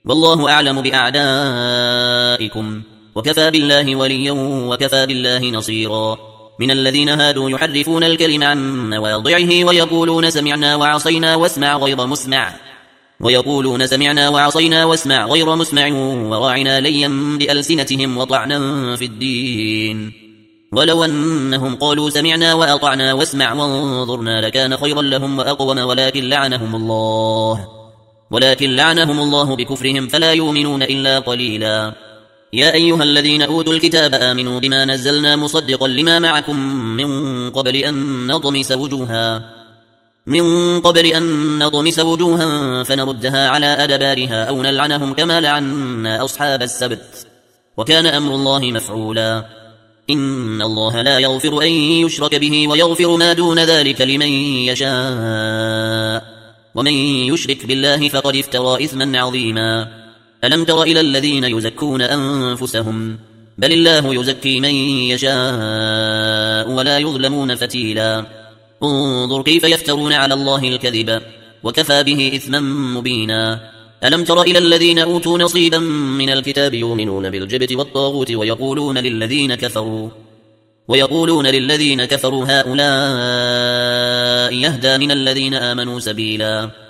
والله أعلم بأعدائكم وكفى بالله وليا وكفى بالله نصيرا. من الذين هادوا يحرفون الكلم عن مواضعه ويقولون سمعنا وعصينا واسمع غير مسمع وراعنا ليا بألسنتهم وطعنا في الدين. ولو أنهم قالوا سمعنا وأطعنا واسمع وانظرنا لكان خيرا لهم وأقوم ولكن لعنهم الله بكفرهم فلا يؤمنون إلا قليلا. يا أيها الذين أوتوا الكتاب آمنوا بما نزلنا مصدقا لما معكم من قبل أن نطمس وجوها فنردها على أدبارها أو نلعنهم كما لعنا أصحاب السبت وكان أمر الله مفعولا. إن الله لا يغفر أن يشرك به ويغفر ما دون ذلك لمن يشاء ومن يشرك بالله فقد افترى إثما عظيما. ألم تر إلى الذين يزكون أنفسهم بل الله يزكي من يشاء ولا يظلمون فتيلا. انظر كيف يفترون على الله الكذب وكفى به إثما مبينا. ألم تر إلى الذين أوتوا نصيبا من الكتاب يؤمنون بالجبت والطاغوت ويقولون للذين كفروا هؤلاء يهدى من الذين آمنوا سبيلا.